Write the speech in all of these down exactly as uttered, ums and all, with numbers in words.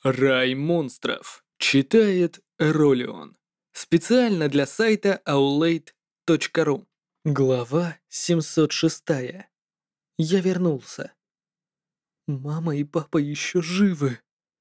Рай монстров. Читает Ролион. Специально для сайта аулейт точка ру. Глава семьсот шесть. Я вернулся. Мама и папа еще живы.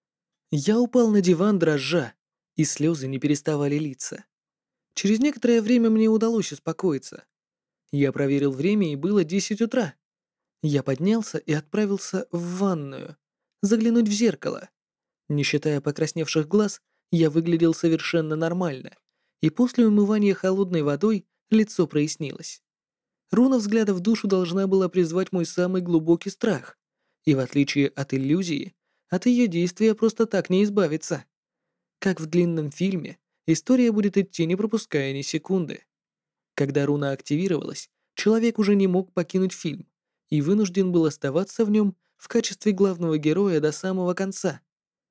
Я упал на диван дрожа, и слезы не переставали литься. Через некоторое время мне удалось успокоиться. Я проверил время, и было десять утра. Я поднялся и отправился в ванную, заглянуть в зеркало. Не считая покрасневших глаз, я выглядел совершенно нормально, и после умывания холодной водой лицо прояснилось. Руна взгляда в душу должна была призвать мой самый глубокий страх, и в отличие от иллюзии, от ее действия просто так не избавиться. Как в длинном фильме, история будет идти, не пропуская ни секунды. Когда руна активировалась, человек уже не мог покинуть фильм и вынужден был оставаться в нем в качестве главного героя до самого конца.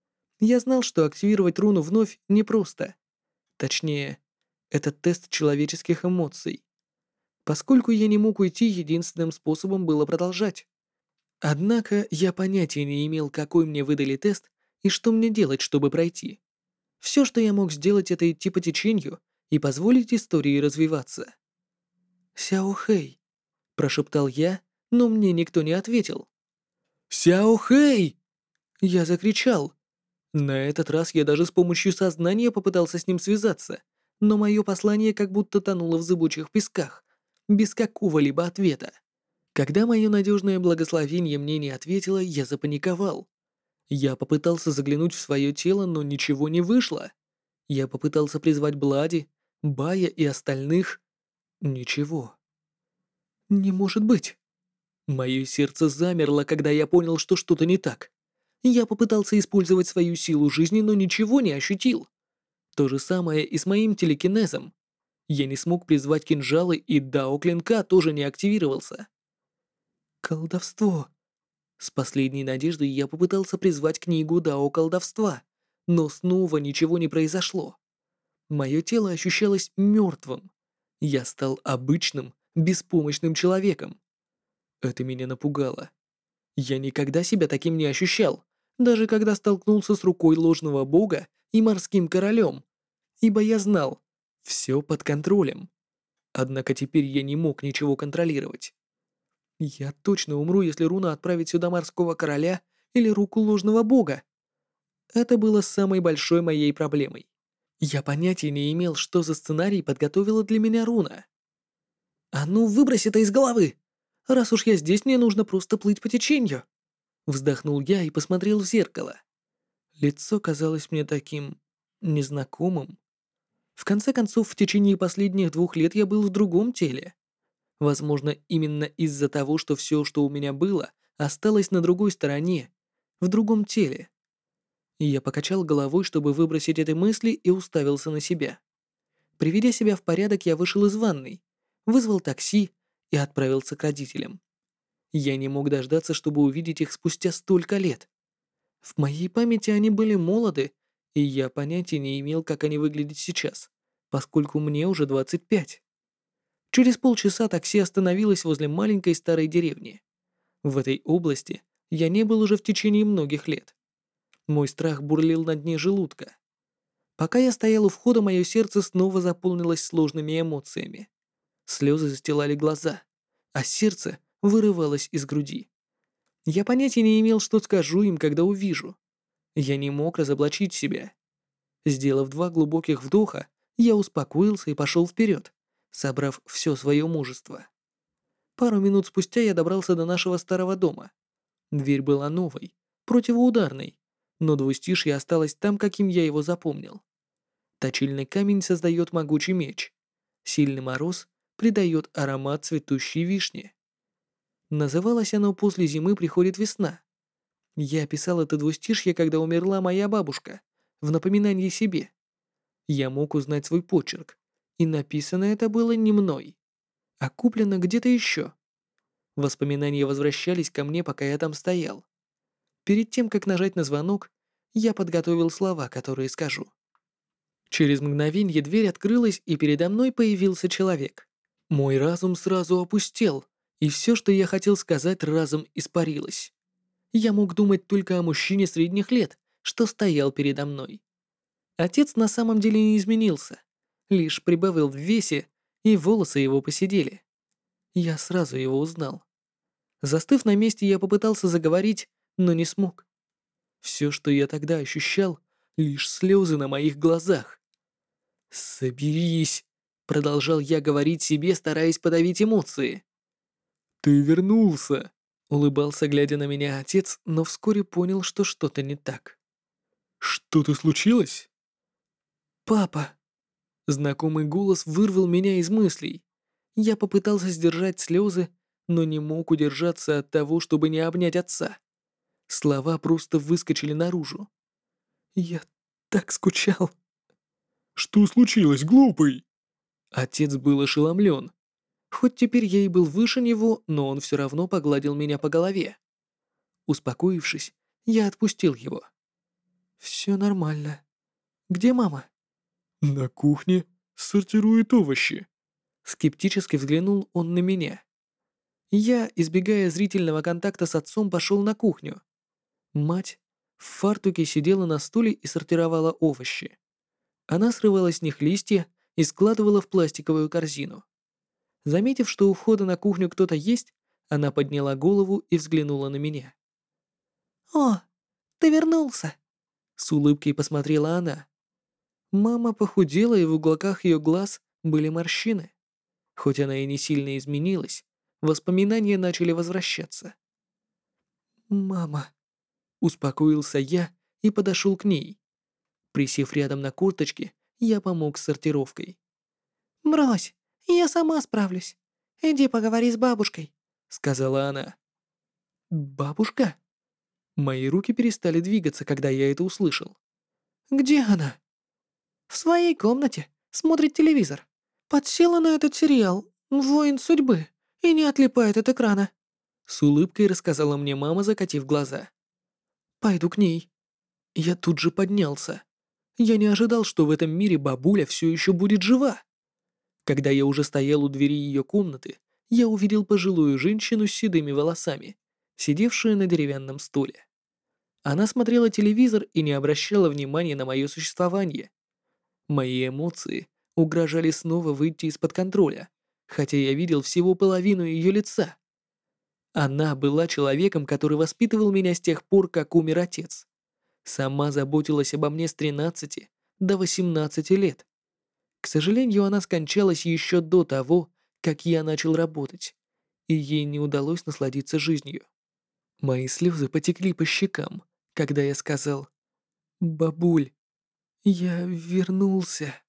Я знал, что активировать руну вновь непросто. Точнее, это тест человеческих эмоций. Поскольку я не мог уйти, единственным способом было продолжать. Однако я понятия не имел, какой мне выдали тест и что мне делать, чтобы пройти. Все, что я мог сделать, это идти по течению и позволить истории развиваться. «Сяо Хэй», — прошептал я, но мне никто не ответил. «Сяо Хэй!» Я закричал. На этот раз я даже с помощью сознания попытался с ним связаться, но мое послание как будто тонуло в зыбучих песках, без какого-либо ответа. Когда мое надежное благословение мне не ответило, я запаниковал. Я попытался заглянуть в свое тело, но ничего не вышло. Я попытался призвать Блади, Бая и остальных. Ничего. Не может быть. Мое сердце замерло, когда я понял, что что-то не так. Я попытался использовать свою силу жизни, но ничего не ощутил. То же самое и с моим телекинезом. Я не смог призвать кинжалы, и дао клинка тоже не активировался. Колдовство. С последней надеждой я попытался призвать книгу дао колдовства, но снова ничего не произошло. Мое тело ощущалось мертвым. Я стал обычным, беспомощным человеком. Это меня напугало. Я никогда себя таким не ощущал, даже когда столкнулся с рукой ложного бога и морским королем, ибо я знал, все под контролем. Однако теперь я не мог ничего контролировать. Я точно умру, если руна отправит сюда морского короля или руку ложного бога. Это было самой большой моей проблемой. Я понятия не имел, что за сценарий подготовила для меня руна. «А ну, выбрось это из головы! Раз уж я здесь, мне нужно просто плыть по течению!» Вздохнул я и посмотрел в зеркало. Лицо казалось мне таким незнакомым. В конце концов, в течение последних двух лет я был в другом теле. Возможно, именно из-за того, что все, что у меня было, осталось на другой стороне, в другом теле. И я покачал головой, чтобы выбросить эти мысли, и уставился на себя. Приведя себя в порядок, я вышел из ванной, вызвал такси и отправился к родителям. Я не мог дождаться, чтобы увидеть их спустя столько лет. В моей памяти они были молоды, и я понятия не имел, как они выглядят сейчас, поскольку мне уже двадцать пять. Через полчаса такси остановилось возле маленькой старой деревни. В этой области я не был уже в течение многих лет. Мой страх бурлил на дне желудка. Пока я стоял у входа, мое сердце снова заполнилось сложными эмоциями. Слезы застилали глаза, а сердце вырывалось из груди. Я понятия не имел, что скажу им, когда увижу. Я не мог разоблачить себя. Сделав два глубоких вдоха, я успокоился и пошел вперед, собрав все свое мужество. Пару минут спустя я добрался до нашего старого дома. Дверь была новой, противоударной, но двустишье осталось там, каким я его запомнил. Точильный камень создает могучий меч. Сильный мороз придает аромат цветущей вишни. Называлось оно «После зимы приходит весна». Я писал это двустишье, когда умерла моя бабушка, в напоминание себе. Я мог узнать свой почерк, и написано это было не мной, а куплено где-то еще. Воспоминания возвращались ко мне, пока я там стоял. Перед тем, как нажать на звонок, я подготовил слова, которые скажу. Через мгновенье дверь открылась, и передо мной появился человек. Мой разум сразу опустел, и все, что я хотел сказать, разом испарилось. Я мог думать только о мужчине средних лет, что стоял передо мной. Отец на самом деле не изменился, лишь прибавил в весе, и волосы его поседели. Я сразу его узнал. Застыв на месте, я попытался заговорить, но не смог. Все, что я тогда ощущал, лишь слезы на моих глазах. «Соберись», — продолжал я говорить себе, стараясь подавить эмоции. «Ты вернулся», — улыбался, глядя на меня отец, но вскоре понял, что что-то не так. «Что-то случилось?» «Папа!» Знакомый голос вырвал меня из мыслей. Я попытался сдержать слезы, но не мог удержаться от того, чтобы не обнять отца. Слова просто выскочили наружу. «Я так скучал». «Что случилось, глупый?» Отец был ошеломлен. Хоть теперь я и был выше него, но он все равно погладил меня по голове. Успокоившись, я отпустил его. «Все нормально. Где мама?» «На кухне сортирует овощи». Скептически взглянул он на меня. Я, избегая зрительного контакта с отцом, пошел на кухню. Мать в фартуке сидела на стуле и сортировала овощи. Она срывала с них листья и складывала в пластиковую корзину. Заметив, что у входа на кухню кто-то есть, она подняла голову и взглянула на меня. «О, ты вернулся!» С улыбкой посмотрела она. Мама похудела, и в уголках ее глаз были морщины. Хоть она и не сильно изменилась, воспоминания начали возвращаться. «Мама», — успокоился я и подошел к ней. Присев рядом на курточке, я помог с сортировкой. «Брось, я сама справлюсь. Иди поговори с бабушкой», — сказала она. «Бабушка?» Мои руки перестали двигаться, когда я это услышал. «Где она?» «В своей комнате. Смотрит телевизор. Подсела на этот сериал «Воин судьбы» и не отлипает от экрана», — с улыбкой рассказала мне мама, закатив глаза. «Пойду к ней». Я тут же поднялся. Я не ожидал, что в этом мире бабуля все еще будет жива. Когда я уже стоял у двери ее комнаты, я увидел пожилую женщину с седыми волосами, сидевшую на деревянном стуле. Она смотрела телевизор и не обращала внимания на мое существование. Мои эмоции угрожали снова выйти из-под контроля, хотя я видел всего половину ее лица. Она была человеком, который воспитывал меня с тех пор, как умер отец. Сама заботилась обо мне с тринадцати до восемнадцати лет. К сожалению, она скончалась еще до того, как я начал работать, и ей не удалось насладиться жизнью. Мои слезы потекли по щекам, когда я сказал: «Бабуль, я вернулся».